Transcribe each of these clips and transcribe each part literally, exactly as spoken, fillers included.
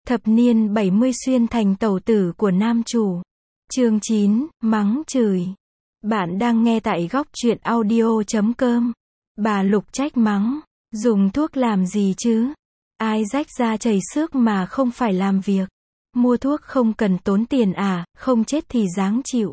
Thập niên bảy mươi xuyên thành tẩu tử của nam chủ. Chương chín, mắng chửi. Bạn đang nghe tại góc truyện audio chấm com. Bà Lục trách mắng. Dùng thuốc làm gì chứ? Ai rách da chảy xước mà không phải làm việc. Mua thuốc không cần tốn tiền à, không chết thì ráng chịu.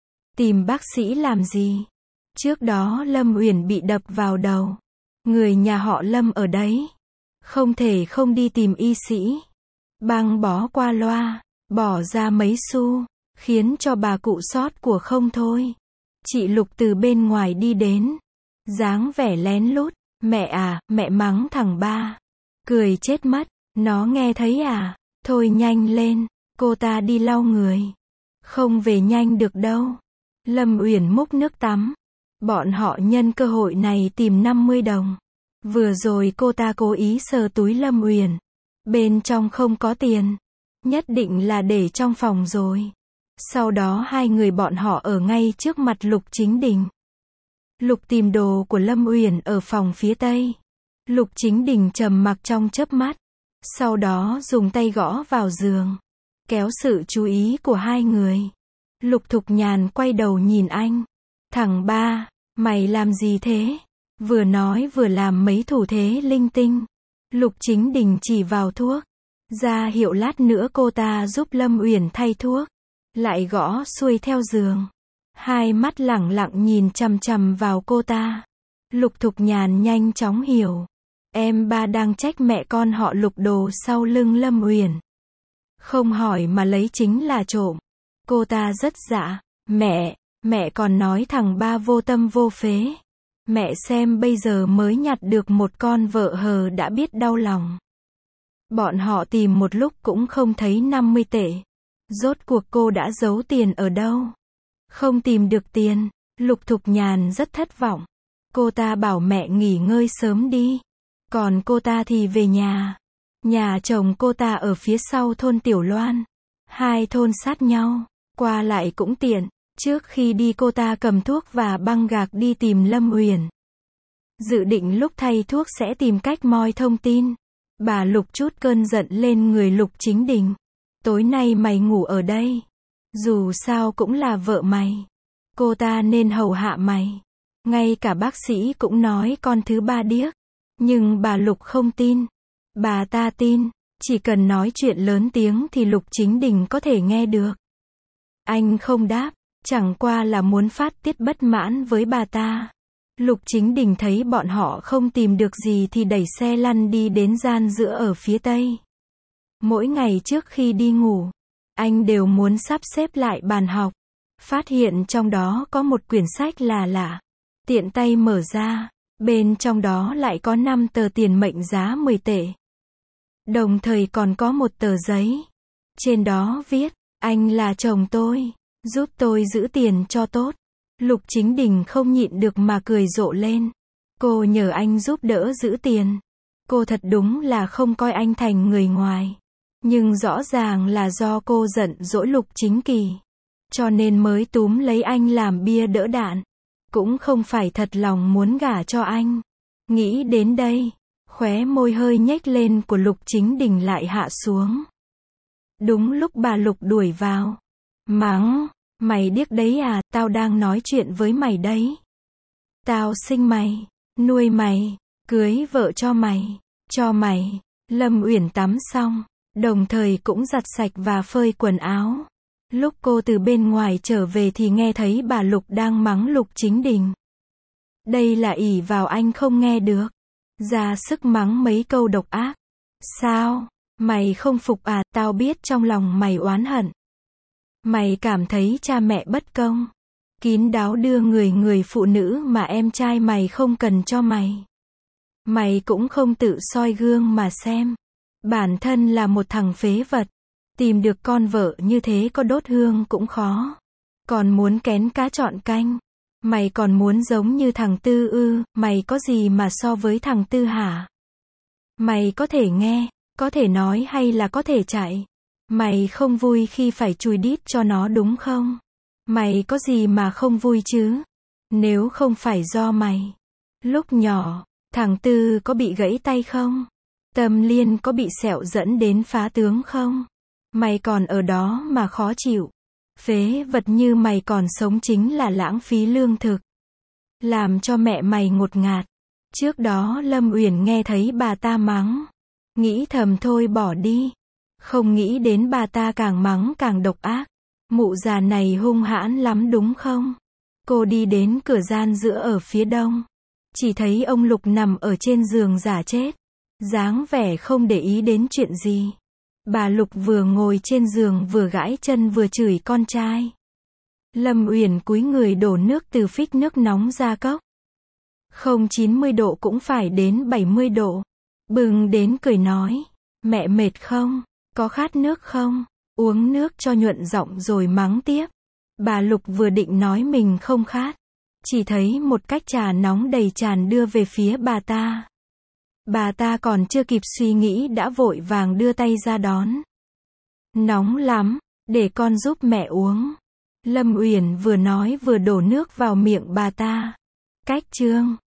Tìm bác sĩ làm gì? Trước đó Lâm Uyển bị đập vào đầu. Người nhà họ Lâm ở đấy. Không thể không đi tìm y sĩ. Băng bó qua loa, bỏ ra mấy xu, khiến cho bà cụ xót của không thôi. Chị Lục từ bên ngoài đi đến, dáng vẻ lén lút, mẹ à, mẹ mắng thằng ba. Cười chết mất, nó nghe thấy à, thôi nhanh lên, cô ta đi lau người. Không về nhanh được đâu. Lâm Uyển múc nước tắm. Bọn họ nhân cơ hội này tìm năm mươi đồng. Vừa rồi cô ta cố ý sờ túi Lâm Uyển. Bên trong không có tiền. Nhất định là để trong phòng rồi. Sau đó hai người bọn họ ở ngay trước mặt Lục Chính Đình. Lục tìm đồ của Lâm Uyển ở phòng phía tây. Lục Chính Đình trầm mặc trong chớp mắt. Sau đó dùng tay gõ vào giường. Kéo sự chú ý của hai người. Lục Thục Nhàn quay đầu nhìn anh. Thằng ba, mày làm gì thế? Vừa nói vừa làm mấy thủ thế linh tinh. Lục Chính Đình chỉ vào thuốc. Ra hiệu lát nữa cô ta giúp Lâm Uyển thay thuốc. Lại gõ xuôi theo giường. Hai mắt lẳng lặng nhìn chằm chằm vào cô ta. Lục Thục Nhàn nhanh chóng hiểu. Em ba đang trách mẹ con họ Lục đồ sau lưng Lâm Uyển. Không hỏi mà lấy chính là trộm. Cô ta rất dạ. Mẹ, mẹ còn nói thằng ba vô tâm vô phế. Mẹ xem bây giờ mới nhặt được một con vợ hờ đã biết đau lòng. Bọn họ tìm một lúc cũng không thấy năm mươi tệ. Rốt cuộc cô đã giấu tiền ở đâu? Không tìm được tiền. Lục Thục Nhàn rất thất vọng. Cô ta bảo mẹ nghỉ ngơi sớm đi. Còn cô ta thì về nhà. Nhà chồng cô ta ở phía sau thôn Tiểu Loan. Hai thôn sát nhau. Qua lại cũng tiện. Trước khi đi cô ta cầm thuốc và băng gạc đi tìm Lâm Uyển. Dự định lúc thay thuốc sẽ tìm cách moi thông tin. Bà Lục chút cơn giận lên người Lục Chính Đình. Tối nay mày ngủ ở đây. Dù sao cũng là vợ mày. Cô ta nên hầu hạ mày. Ngay cả bác sĩ cũng nói con thứ ba điếc. Nhưng bà Lục không tin. Bà ta tin. Chỉ cần nói chuyện lớn tiếng thì Lục Chính Đình có thể nghe được. Anh không đáp. Chẳng qua là muốn phát tiết bất mãn với bà ta. Lục Chính Đình thấy bọn họ không tìm được gì thì đẩy xe lăn đi đến gian giữa ở phía tây. Mỗi ngày trước khi đi ngủ, anh đều muốn sắp xếp lại bàn học. Phát hiện trong đó có một quyển sách là lạ. Tiện tay mở ra, bên trong đó lại có năm tờ tiền mệnh giá mười tệ. Đồng thời còn có một tờ giấy. Trên đó viết, anh là chồng tôi. Giúp tôi giữ tiền cho tốt. Lục Chính Đình không nhịn được mà cười rộ lên. Cô nhờ anh giúp đỡ giữ tiền. Cô thật đúng là không coi anh thành người ngoài. Nhưng rõ ràng là do cô giận dỗi Lục Chính Kỳ. Cho nên mới túm lấy anh làm bia đỡ đạn. Cũng không phải thật lòng muốn gả cho anh. Nghĩ đến đây, khóe môi hơi nhếch lên của Lục Chính Đình lại hạ xuống. Đúng lúc bà Lục đuổi vào. Mắng, mày điếc đấy à, tao đang nói chuyện với mày đấy. Tao sinh mày, nuôi mày, cưới vợ cho mày, cho mày. Lâm Uyển tắm xong, đồng thời cũng giặt sạch và phơi quần áo. Lúc cô từ bên ngoài trở về thì nghe thấy bà Lục đang mắng Lục Chính Đình. Đây là ỷ vào anh không nghe được. Ra sức mắng mấy câu độc ác. Sao, mày không phục à, tao biết trong lòng mày oán hận. Mày cảm thấy cha mẹ bất công. Kín đáo đưa người người phụ nữ mà em trai mày không cần cho mày. Mày cũng không tự soi gương mà xem. Bản thân là một thằng phế vật. Tìm được con vợ như thế có đốt hương cũng khó. Còn muốn kén cá chọn canh. Mày còn muốn giống như thằng Tư ư, mày có gì mà so với thằng Tư hả? Mày có thể nghe, có thể nói hay là có thể chạy. Mày không vui khi phải chùi đít cho nó đúng không? Mày có gì mà không vui chứ? Nếu không phải do mày. Lúc nhỏ, thằng Tư có bị gãy tay không? Tâm Liên có bị sẹo dẫn đến phá tướng không? Mày còn ở đó mà khó chịu. Phế vật như mày còn sống chính là lãng phí lương thực. Làm cho mẹ mày ngột ngạt. Trước đó Lâm Uyển nghe thấy bà ta mắng. Nghĩ thầm thôi bỏ đi. Không nghĩ đến bà ta càng mắng càng độc ác. Mụ già này hung hãn lắm đúng không? Cô đi đến cửa gian giữa ở phía đông. Chỉ thấy ông Lục nằm ở trên giường giả chết. Dáng vẻ không để ý đến chuyện gì. Bà Lục vừa ngồi trên giường vừa gãi chân vừa chửi con trai. Lâm Uyển cúi người đổ nước từ phích nước nóng ra cốc. Không chín mươi độ cũng phải đến bảy mươi độ. Bừng đến cười nói. Mẹ mệt không? Có khát nước không? Uống nước cho nhuận giọng rồi mắng tiếp. Bà Lục vừa định nói mình không khát. Chỉ thấy một cách trà nóng đầy tràn đưa về phía bà ta. Bà ta còn chưa kịp suy nghĩ đã vội vàng đưa tay ra đón. Nóng lắm, để con giúp mẹ uống. Lâm Uyển vừa nói vừa đổ nước vào miệng bà ta. Cách chương